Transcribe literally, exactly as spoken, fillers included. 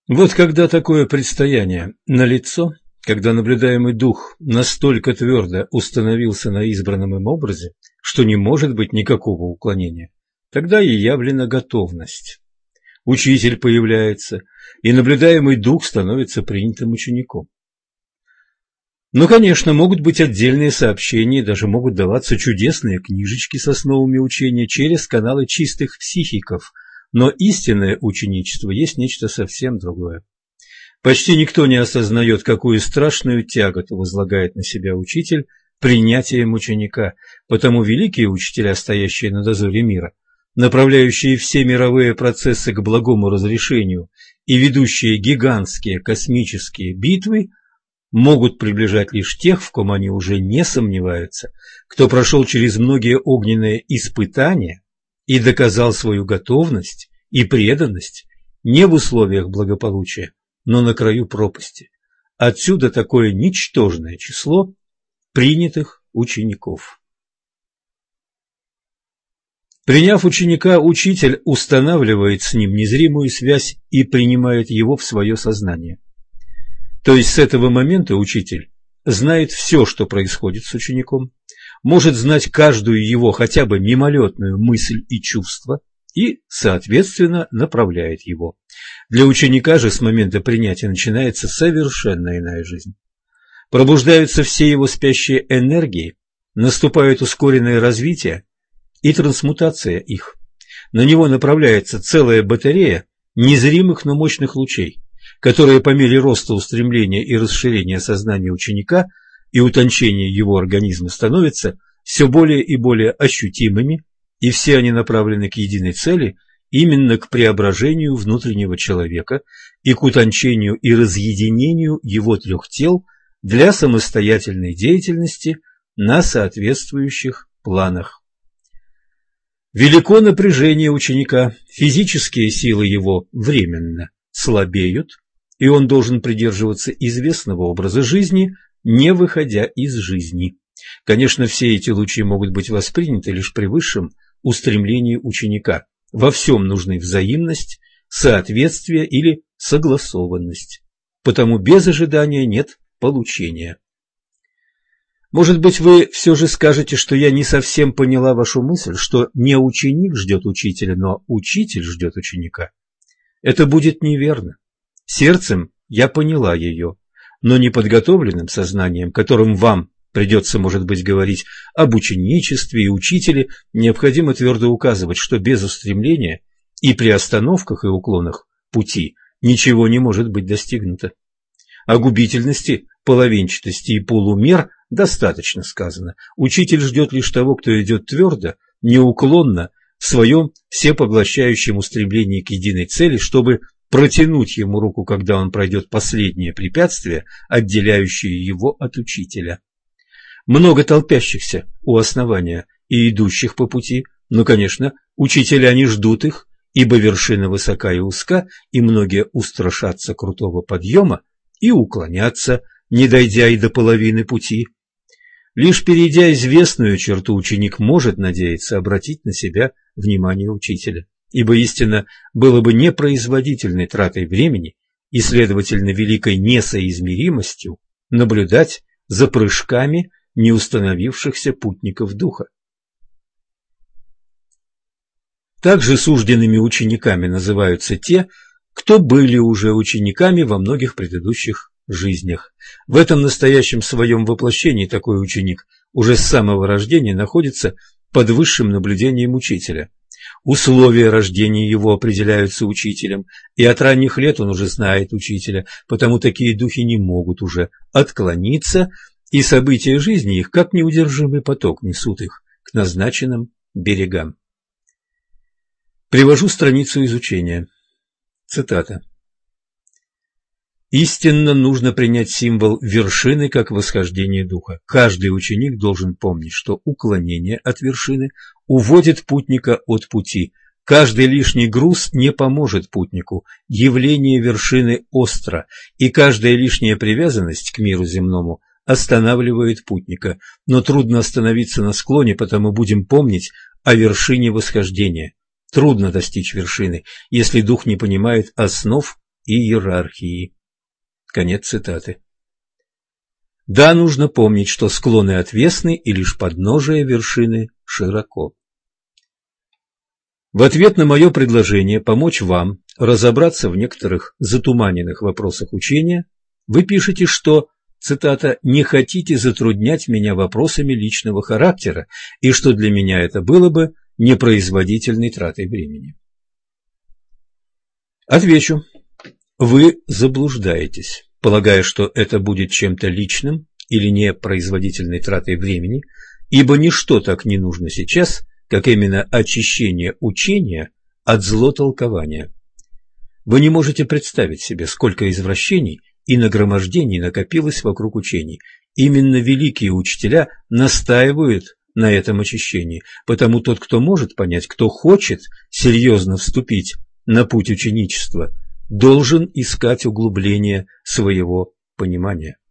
Вот когда такое предстояние налицо, когда наблюдаемый дух настолько твердо установился на избранном им образе, что не может быть никакого уклонения, тогда и явлена готовность. Учитель появляется, и наблюдаемый дух становится принятым учеником. Но, конечно, могут быть отдельные сообщения, даже могут даваться чудесные книжечки с основами учения через каналы чистых психиков, но истинное ученичество есть нечто совсем другое. Почти никто не осознает, какую страшную тяготу возлагает на себя учитель принятием ученика, потому великие учителя, стоящие на дозоре мира, направляющие все мировые процессы к благому разрешению и ведущие гигантские космические битвы, могут приближать лишь тех, в ком они уже не сомневаются, кто прошел через многие огненные испытания и доказал свою готовность и преданность не в условиях благополучия, но на краю пропасти. Отсюда такое ничтожное число принятых учеников. Приняв ученика, учитель устанавливает с ним незримую связь и принимает его в свое сознание. То есть с этого момента учитель знает все, что происходит с учеником, может знать каждую его хотя бы мимолетную мысль и чувство и, соответственно, направляет его. Для ученика же с момента принятия начинается совершенно иная жизнь. Пробуждаются все его спящие энергии, наступает ускоренное развитие и трансмутация их. На него направляется целая батарея незримых, но мощных лучей, которые по мере роста устремления и расширения сознания ученика и утончения его организма становятся все более и более ощутимыми, и все они направлены к единой цели, именно к преображению внутреннего человека и к утончению и разъединению его трех тел для самостоятельной деятельности на соответствующих планах. Велико напряжение ученика, физические силы его временно слабеют, и он должен придерживаться известного образа жизни, не выходя из жизни. Конечно, все эти лучи могут быть восприняты лишь при высшем устремлении ученика. Во всем нужны взаимность, соответствие или согласованность. Потому без ожидания нет получения. Может быть, вы все же скажете, что я не совсем поняла вашу мысль, что не ученик ждет учителя, но учитель ждет ученика. Это будет неверно. Сердцем я поняла ее, но неподготовленным сознанием, которым вам придется, может быть, говорить об ученичестве и учителе, необходимо твердо указывать, что без устремления и при остановках и уклонах пути ничего не может быть достигнуто. О губительности, половинчатости и полумер достаточно сказано. Учитель ждет лишь того, кто идет твердо, неуклонно, в своем всепоглощающем устремлении к единой цели, чтобы протянуть ему руку, когда он пройдет последнее препятствие, отделяющее его от учителя. Много толпящихся у основания и идущих по пути, но, конечно, учителя не ждут их, ибо вершина высока и узка, и многие устрашатся крутого подъема и уклонятся, не дойдя и до половины пути. Лишь перейдя известную черту, ученик может надеяться обратить на себя внимание учителя, ибо истинно было бы непроизводительной тратой времени и, следовательно, великой несоизмеримостью наблюдать за прыжками неустановившихся путников духа. Также сужденными учениками называются те, кто были уже учениками во многих предыдущих жизнях. В этом настоящем своем воплощении такой ученик уже с самого рождения находится под высшим наблюдением учителя. Условия рождения его определяются учителем, и от ранних лет он уже знает учителя, потому такие духи не могут уже отклониться, и события жизни их, как неудержимый поток, несут их к назначенным берегам. Привожу страницу изучения. Цитата. «Истинно нужно принять символ вершины как восхождение духа. Каждый ученик должен помнить, что уклонение от вершины уводит путника от пути. Каждый лишний груз не поможет путнику. Явление вершины остро, и каждая лишняя привязанность к миру земному останавливает путника. Но трудно остановиться на склоне, потому будем помнить о вершине восхождения. Трудно достичь вершины, если дух не понимает основ иерархии. Конец цитаты. Да, нужно помнить, что склоны отвесны, и лишь подножие вершины широко. В ответ на мое предложение помочь вам разобраться в некоторых затуманенных вопросах учения, вы пишете, что, цитата, «не хотите затруднять меня вопросами личного характера, и что для меня это было бы непроизводительной тратой времени». Отвечу, вы заблуждаетесь, полагая, что это будет чем-то личным или непроизводительной тратой времени, ибо ничто так не нужно сейчас, как именно очищение учения от злотолкования. Вы не можете представить себе, сколько извращений и нагромождений накопилось вокруг учений. Именно великие учителя настаивают на этом очищении, потому тот, кто может понять, кто хочет серьезно вступить на путь ученичества, должен искать углубление своего понимания.